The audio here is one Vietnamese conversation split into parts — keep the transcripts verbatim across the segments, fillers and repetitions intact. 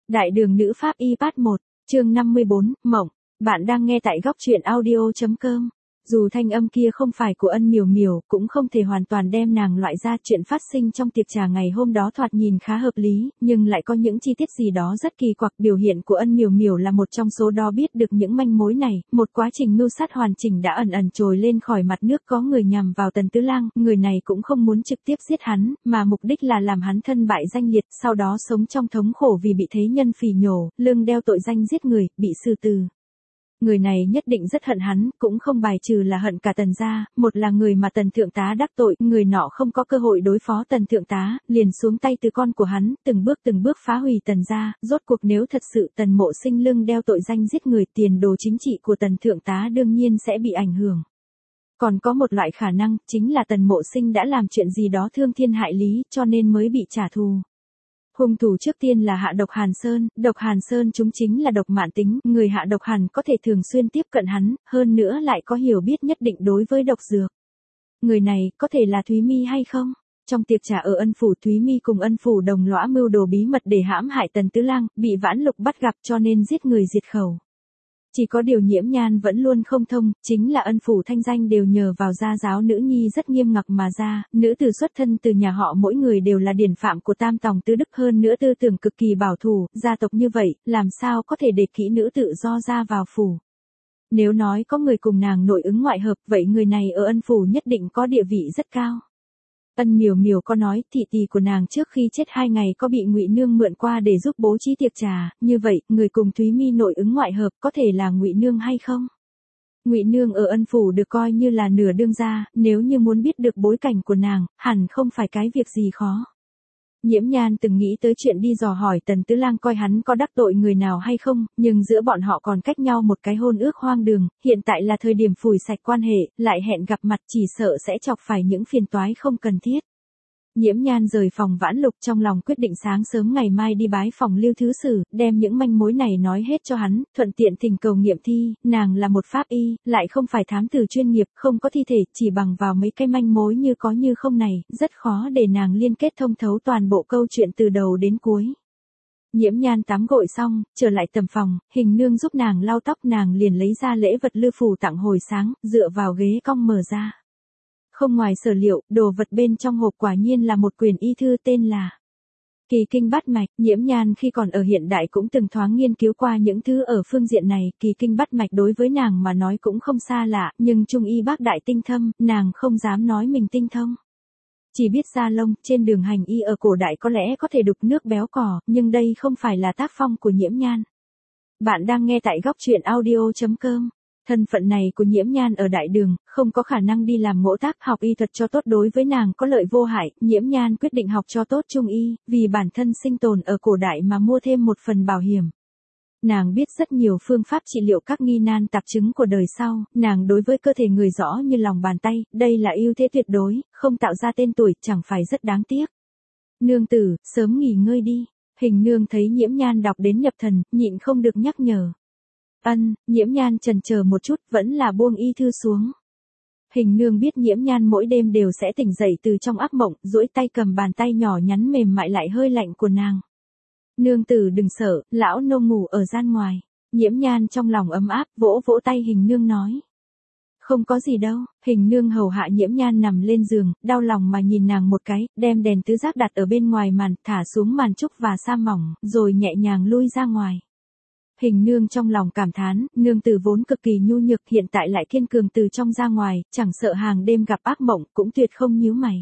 Đại đường nữ pháp y part một, chương năm mươi bốn, Mộng. Bạn đang nghe tại góc truyện audio.com. Dù thanh âm kia không phải của Ân Miểu Miểu, cũng không thể hoàn toàn đem nàng loại ra. Chuyện phát sinh trong tiệc trà ngày hôm đó thoạt nhìn khá hợp lý, nhưng lại có những chi tiết gì đó rất kỳ quặc. Biểu hiện của Ân Miểu Miểu là một trong số đó. Biết được những manh mối này, một quá trình mưu sát hoàn chỉnh đã ẩn ẩn trồi lên khỏi mặt nước. Có người nhằm vào Tần Tứ Lang, người này cũng không muốn trực tiếp giết hắn, mà mục đích là làm hắn thân bại danh liệt, sau đó sống trong thống khổ vì bị thế nhân phỉ nhổ, lưng đeo tội danh giết người, bị xử tử. Người này nhất định rất hận hắn, cũng không bài trừ là hận cả Tần gia. Một là người mà Tần thượng tá đắc tội, người nọ không có cơ hội đối phó Tần thượng tá, liền xuống tay từ con của hắn, từng bước từng bước phá hủy Tần gia. Rốt cuộc nếu thật sự Tần Mộ Sinh lưng đeo tội danh giết người, tiền đồ chính trị của Tần thượng tá đương nhiên sẽ bị ảnh hưởng. Còn có một loại khả năng, chính là Tần Mộ Sinh đã làm chuyện gì đó thương thiên hại lý, cho nên mới bị trả thù. Hung thủ trước tiên là hạ độc Hàn Sơn, độc Hàn Sơn chúng chính là độc mãn tính, người hạ độc Hàn có thể thường xuyên tiếp cận hắn, hơn nữa lại có hiểu biết nhất định đối với độc dược. Người này, có thể là Thúy Mi hay không? Trong tiệc trà ở Ân Phủ, Thúy Mi cùng Ân Phủ đồng lõa mưu đồ bí mật để hãm hại Tần Tứ Lang, bị Vãn Lục bắt gặp cho nên giết người diệt khẩu. Chỉ có điều Nhiễm Nhan vẫn luôn không thông, chính là Ân Phủ thanh danh đều nhờ vào gia giáo nữ nhi rất nghiêm ngặt mà ra, nữ tử xuất thân từ nhà họ mỗi người đều là điển phạm của tam tòng tứ đức, hơn nữa tư tưởng cực kỳ bảo thủ, gia tộc như vậy, làm sao có thể để kỹ nữ tự do ra vào phủ. Nếu nói có người cùng nàng nội ứng ngoại hợp, vậy người này ở Ân Phủ nhất định có địa vị rất cao. Ân Miểu Miểu có nói, thị tỷ của nàng trước khi chết hai ngày có bị Ngụy Nương mượn qua để giúp bố trí tiệc trà, như vậy, người cùng Thúy Mi nội ứng ngoại hợp có thể là Ngụy Nương hay không? Ngụy Nương ở Ân Phủ được coi như là nửa đương gia, nếu như muốn biết được bối cảnh của nàng, hẳn không phải cái việc gì khó. Nhiễm Nhan từng nghĩ tới chuyện đi dò hỏi Tần Tứ Lang coi hắn có đắc tội người nào hay không, nhưng giữa bọn họ còn cách nhau một cái hôn ước hoang đường, hiện tại là thời điểm phủi sạch quan hệ, lại hẹn gặp mặt chỉ sợ sẽ chọc phải những phiền toái không cần thiết. Nhiễm Nhan rời phòng Vãn Lục trong lòng quyết định sáng sớm ngày mai đi bái phòng Lưu Thứ Sử, đem những manh mối này nói hết cho hắn, thuận tiện thỉnh cầu nghiệm thi. Nàng là một pháp y, lại không phải thám tử chuyên nghiệp, không có thi thể, chỉ bằng vào mấy cái manh mối như có như không này, rất khó để nàng liên kết thông thấu toàn bộ câu chuyện từ đầu đến cuối. Nhiễm Nhan tắm gội xong, trở lại tầm phòng, Hình Nương giúp nàng lau tóc, nàng liền lấy ra lễ vật Lư Phủ tặng hồi sáng, dựa vào ghế cong mở ra. Không ngoài sở liệu, đồ vật bên trong hộp quả nhiên là một quyển y thư tên là Kỳ Kinh Bát Mạch. Nhiễm Nhan khi còn ở hiện đại cũng từng thoáng nghiên cứu qua những thứ ở phương diện này, Kỳ Kinh Bát Mạch đối với nàng mà nói cũng không xa lạ, nhưng trung y bác đại tinh thâm, nàng không dám nói mình tinh thông. Chỉ biết da lông, trên đường hành y ở cổ đại có lẽ có thể đục nước béo cò, nhưng đây không phải là tác phong của Nhiễm Nhan. Bạn đang nghe tại góc truyện audio.com. Thân phận này của Nhiễm Nhan ở đại đường, không có khả năng đi làm ngỗ tác, học y thuật cho tốt đối với nàng có lợi vô hại. Nhiễm Nhan quyết định học cho tốt trung y, vì bản thân sinh tồn ở cổ đại mà mua thêm một phần bảo hiểm. Nàng biết rất nhiều phương pháp trị liệu các nghi nan tạp chứng của đời sau, nàng đối với cơ thể người rõ như lòng bàn tay, đây là ưu thế tuyệt đối, không tạo ra tên tuổi, chẳng phải rất đáng tiếc. Nương tử, sớm nghỉ ngơi đi. Hình Nương thấy Nhiễm Nhan đọc đến nhập thần, nhịn không được nhắc nhở. Ân, Nhiễm Nhan chần chờ một chút, vẫn là buông y thư xuống. Hình Nương biết Nhiễm Nhan mỗi đêm đều sẽ tỉnh dậy từ trong ác mộng, duỗi tay cầm bàn tay nhỏ nhắn mềm mại lại hơi lạnh của nàng. Nương tử đừng sợ, lão nô ngủ ở gian ngoài. Nhiễm Nhan trong lòng ấm áp, vỗ vỗ tay Hình Nương nói. Không có gì đâu. Hình Nương hầu hạ Nhiễm Nhan nằm lên giường, đau lòng mà nhìn nàng một cái, đem đèn tứ giác đặt ở bên ngoài màn, thả xuống màn trúc và sa mỏng, rồi nhẹ nhàng lui ra ngoài. Hình Nương trong lòng cảm thán, nương tử vốn cực kỳ nhu nhược, hiện tại lại kiên cường từ trong ra ngoài, chẳng sợ hàng đêm gặp ác mộng, cũng tuyệt không nhíu mày.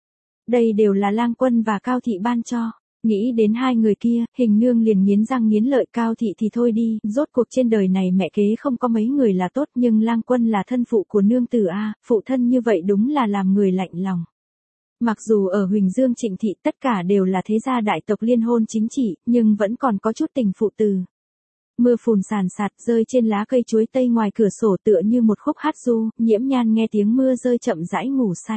Đây đều là Lang Quân và Cao Thị ban cho. Nghĩ đến hai người kia, Hình Nương liền nghiến răng nghiến lợi. Cao Thị thì thôi đi, rốt cuộc trên đời này mẹ kế không có mấy người là tốt, nhưng Lang Quân là thân phụ của nương tử a, phụ thân như vậy đúng là làm người lạnh lòng. Mặc dù ở Huỳnh Dương Trịnh Thị tất cả đều là thế gia đại tộc liên hôn chính trị, nhưng vẫn còn có chút tình phụ từ. Mưa phùn sàn sạt rơi trên lá cây chuối tây ngoài cửa sổ tựa như một khúc hát ru, Nhiễm Nhan nghe tiếng mưa rơi chậm rãi ngủ say.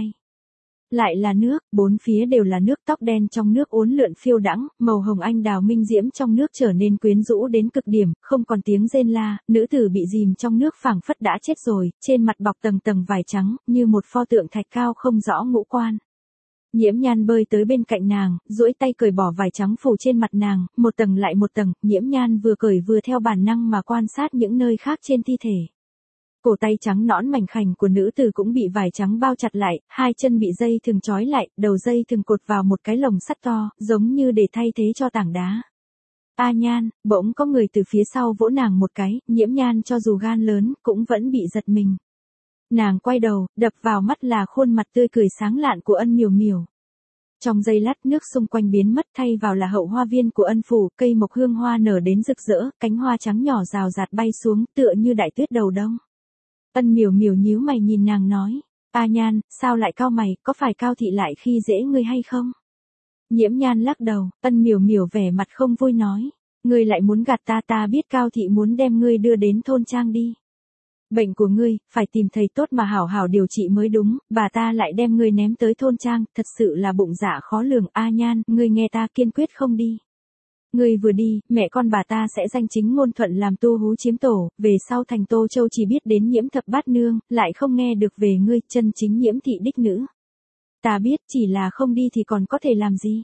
Lại là nước, bốn phía đều là nước, tóc đen trong nước uốn lượn phiêu đãng, màu hồng anh đào minh diễm trong nước trở nên quyến rũ đến cực điểm, không còn tiếng rên la, nữ tử bị dìm trong nước phảng phất đã chết rồi, trên mặt bọc tầng tầng vải trắng, như một pho tượng thạch cao không rõ ngũ quan. Nhiễm Nhan bơi tới bên cạnh nàng, duỗi tay cởi bỏ vải trắng phủ trên mặt nàng, một tầng lại một tầng, Nhiễm Nhan vừa cởi vừa theo bản năng mà quan sát những nơi khác trên thi thể. Cổ tay trắng nõn mảnh khảnh của nữ tử cũng bị vải trắng bao chặt lại, hai chân bị dây thừng trói lại, đầu dây thừng cột vào một cái lồng sắt to, giống như để thay thế cho tảng đá. A Nhan, bỗng có người từ phía sau vỗ nàng một cái, Nhiễm Nhan cho dù gan lớn, cũng vẫn bị giật mình. Nàng quay đầu, đập vào mắt là khuôn mặt tươi cười sáng lạn của Ân Miểu Miểu. Trong giây lát nước xung quanh biến mất thay vào là hậu hoa viên của Ân phủ, cây mộc hương hoa nở đến rực rỡ, cánh hoa trắng nhỏ rào rạt bay xuống tựa như đại tuyết đầu đông. Ân Miểu Miểu nhíu mày nhìn nàng nói, A Nhan, sao lại cau mày, có phải Cao thị lại khi dễ ngươi hay không? Nhiễm Nhan lắc đầu, Ân Miểu Miểu vẻ mặt không vui nói, ngươi lại muốn gạt ta, ta biết Cao thị muốn đem ngươi đưa đến thôn trang đi. Bệnh của ngươi, phải tìm thầy tốt mà hảo hảo điều trị mới đúng, bà ta lại đem ngươi ném tới thôn trang, thật sự là bụng dạ khó lường. A Nhan, ngươi nghe ta, kiên quyết không đi. Ngươi vừa đi, mẹ con bà ta sẽ danh chính ngôn thuận làm tu hú chiếm tổ, về sau thành Tô Châu chỉ biết đến Nhiễm thập bát nương, lại không nghe được về ngươi, chân chính Nhiễm thị đích nữ. Ta biết, chỉ là không đi thì còn có thể làm gì.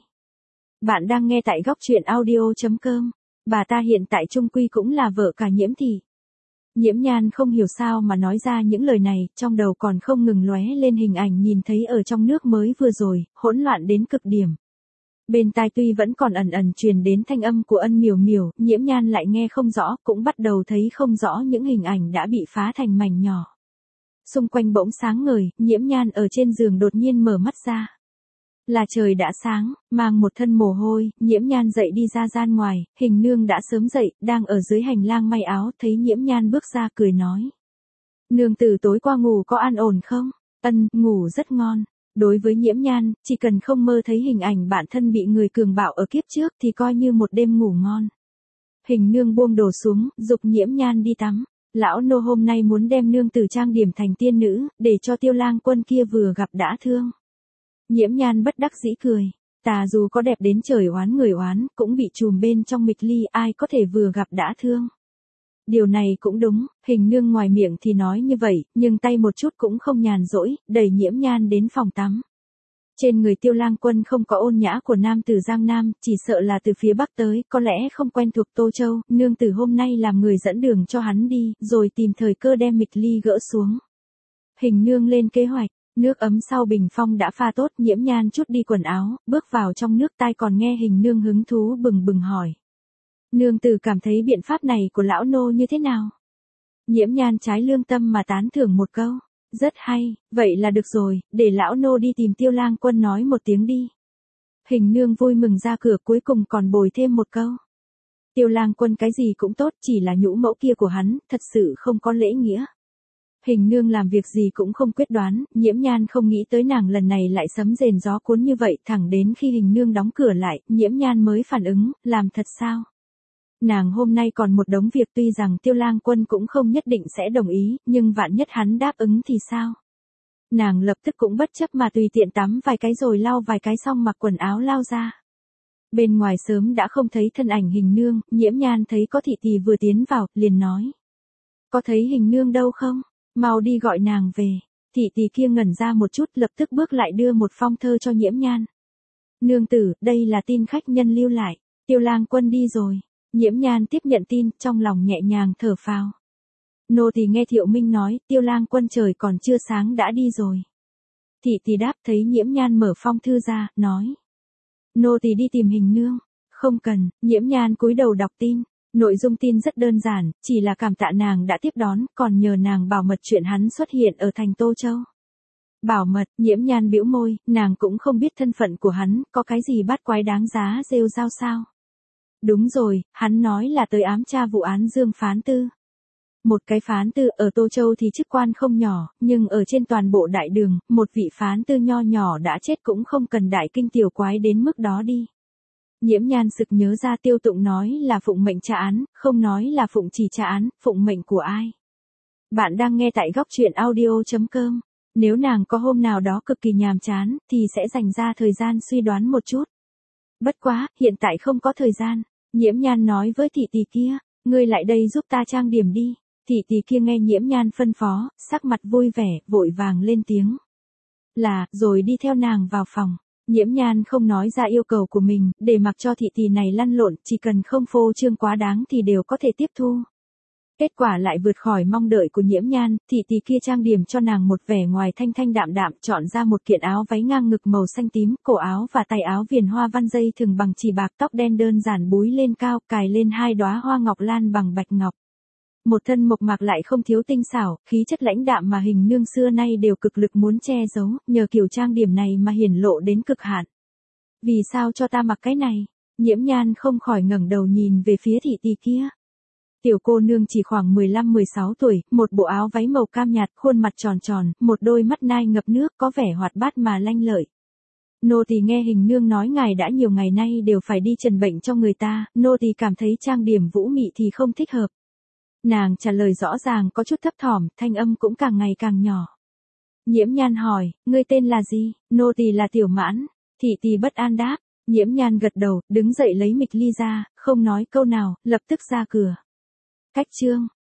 Bạn đang nghe tại góc truyện audio.com, bà ta hiện tại chung quy cũng là vợ cả Nhiễm thị. Nhiễm Nhan không hiểu sao mà nói ra những lời này, trong đầu còn không ngừng lóe lên hình ảnh nhìn thấy ở trong nước mới vừa rồi, hỗn loạn đến cực điểm. Bên tai tuy vẫn còn ẩn ẩn truyền đến thanh âm của Ân Miểu Miểu, Nhiễm Nhan lại nghe không rõ, cũng bắt đầu thấy không rõ những hình ảnh đã bị phá thành mảnh nhỏ. Xung quanh bỗng sáng ngời, Nhiễm Nhan ở trên giường đột nhiên mở mắt ra. Là trời đã sáng, mang một thân mồ hôi, Nhiễm Nhan dậy đi ra gian ngoài, Hình nương đã sớm dậy, đang ở dưới hành lang may áo, thấy Nhiễm Nhan bước ra cười nói. Nương tử tối qua ngủ có an ổn không? Ân, ngủ rất ngon. Đối với Nhiễm Nhan, chỉ cần không mơ thấy hình ảnh bản thân bị người cường bạo ở kiếp trước thì coi như một đêm ngủ ngon. Hình nương buông đồ xuống, giục Nhiễm Nhan đi tắm. Lão nô hôm nay muốn đem nương tử trang điểm thành tiên nữ, để cho Tiêu Lang Quân kia vừa gặp đã thương. Nhiễm Nhan bất đắc dĩ cười, ta dù có đẹp đến trời oán người oán, cũng bị trùm bên trong mịch ly, ai có thể vừa gặp đã thương. Điều này cũng đúng, Hình nương ngoài miệng thì nói như vậy, nhưng tay một chút cũng không nhàn rỗi, đẩy Nhiễm Nhan đến phòng tắm. Trên người Tiêu Lang Quân không có ôn nhã của nam tử Giang Nam, chỉ sợ là từ phía Bắc tới, có lẽ không quen thuộc Tô Châu, nương tử hôm nay làm người dẫn đường cho hắn đi, rồi tìm thời cơ đem mịch ly gỡ xuống. Hình nương lên kế hoạch. Nước ấm sau bình phong đã pha tốt, Nhiễm Nhan chút đi quần áo, bước vào trong nước, tai còn nghe Hình nương hứng thú bừng bừng hỏi. Nương tử cảm thấy biện pháp này của lão nô như thế nào? Nhiễm Nhan trái lương tâm mà tán thưởng một câu. Rất hay, vậy là được rồi, để lão nô đi tìm Tiêu Lang Quân nói một tiếng đi. Hình nương vui mừng ra cửa, cuối cùng còn bồi thêm một câu. Tiêu Lang Quân cái gì cũng tốt, chỉ là nhũ mẫu kia của hắn, thật sự không có lễ nghĩa. Hình nương làm việc gì cũng không quyết đoán, Nhiễm Nhan không nghĩ tới nàng lần này lại sấm rền gió cuốn như vậy, thẳng đến khi Hình nương đóng cửa lại, Nhiễm Nhan mới phản ứng, làm thật sao? Nàng hôm nay còn một đống việc, tuy rằng Tiêu Lang Quân cũng không nhất định sẽ đồng ý, nhưng vạn nhất hắn đáp ứng thì sao? Nàng lập tức cũng bất chấp mà tùy tiện tắm vài cái rồi lau vài cái xong mặc quần áo lao ra. Bên ngoài sớm đã không thấy thân ảnh Hình nương, Nhiễm Nhan thấy có thị tỳ vừa tiến vào, liền nói. Có thấy Hình nương đâu không? Mau đi gọi nàng về. Thị tỳ kia ngẩn ra một chút, lập tức bước lại đưa một phong thơ cho Nhiễm Nhan. Nương tử, đây là tin khách nhân lưu lại. Tiêu Lang Quân đi rồi. Nhiễm Nhan tiếp nhận tin, trong lòng nhẹ nhàng thở phào. Nô tỳ nghe Thiệu Minh nói, Tiêu Lang Quân trời còn chưa sáng đã đi rồi. Thị tỳ đáp, thấy Nhiễm Nhan mở phong thư ra, nói. Nô tỳ đi tìm Hình nương. Không cần. Nhiễm Nhan cúi đầu đọc tin. Nội dung tin rất đơn giản, chỉ là cảm tạ nàng đã tiếp đón, còn nhờ nàng bảo mật chuyện hắn xuất hiện ở thành Tô Châu. Bảo mật, Nhiễm Nhan bĩu môi, nàng cũng không biết thân phận của hắn, có cái gì bát quái đáng giá rêu rao sao. Đúng rồi, hắn nói là tới ám tra vụ án Dương Phán Tư. Một cái phán tư ở Tô Châu thì chức quan không nhỏ, nhưng ở trên toàn bộ đại đường, một vị phán tư nho nhỏ đã chết cũng không cần đại kinh tiểu quái đến mức đó đi. Nhiễm Nhan sực nhớ ra Tiêu Tụng nói là phụng mệnh tra án, không nói là phụng chỉ tra án, phụng mệnh của ai. Bạn đang nghe tại góc truyện audio.com. Nếu nàng có hôm nào đó cực kỳ nhàm chán, thì sẽ dành ra thời gian suy đoán một chút. Bất quá, hiện tại không có thời gian. Nhiễm Nhan nói với thị tỳ kia, ngươi lại đây giúp ta trang điểm đi. Thị tỳ kia nghe Nhiễm Nhan phân phó, sắc mặt vui vẻ, vội vàng lên tiếng. Là, rồi đi theo nàng vào phòng. Nhiễm Nhan không nói ra yêu cầu của mình, để mặc cho thị tỷ này lăn lộn, chỉ cần không phô trương quá đáng thì đều có thể tiếp thu. Kết quả lại vượt khỏi mong đợi của Nhiễm Nhan, thị tỷ kia trang điểm cho nàng một vẻ ngoài thanh thanh đạm đạm, chọn ra một kiện áo váy ngang ngực màu xanh tím, cổ áo và tay áo viền hoa văn dây thừng bằng chỉ bạc, tóc đen đơn giản búi lên cao, cài lên hai đóa hoa ngọc lan bằng bạch ngọc. Một thân mộc mạc lại không thiếu tinh xảo, khí chất lãnh đạm mà hình nương xưa nay đều cực lực muốn che giấu, nhờ kiểu trang điểm này mà hiển lộ đến cực hạn. Vì sao cho ta mặc cái này? Nhiễm Nhan không khỏi ngẩng đầu nhìn về phía thị tỷ kia. Tiểu cô nương chỉ khoảng mười lăm mười sáu tuổi, một bộ áo váy màu cam nhạt, khuôn mặt tròn tròn, một đôi mắt nai ngập nước, có vẻ hoạt bát mà lanh lợi. Nô tỳ nghe hình nương nói ngài đã nhiều ngày nay đều phải đi trần bệnh cho người ta, nô tỳ cảm thấy trang điểm vũ mị thì không thích hợp. Nàng trả lời rõ ràng có chút thấp thỏm, thanh âm cũng càng ngày càng nhỏ. Nhiễm Nhan hỏi, ngươi tên là gì? Nô tỳ là Tiểu Mãn. Thị tỷ bất an đáp. Nhiễm Nhan gật đầu, đứng dậy lấy mịch ly ra, không nói câu nào, lập tức ra cửa. Cách chương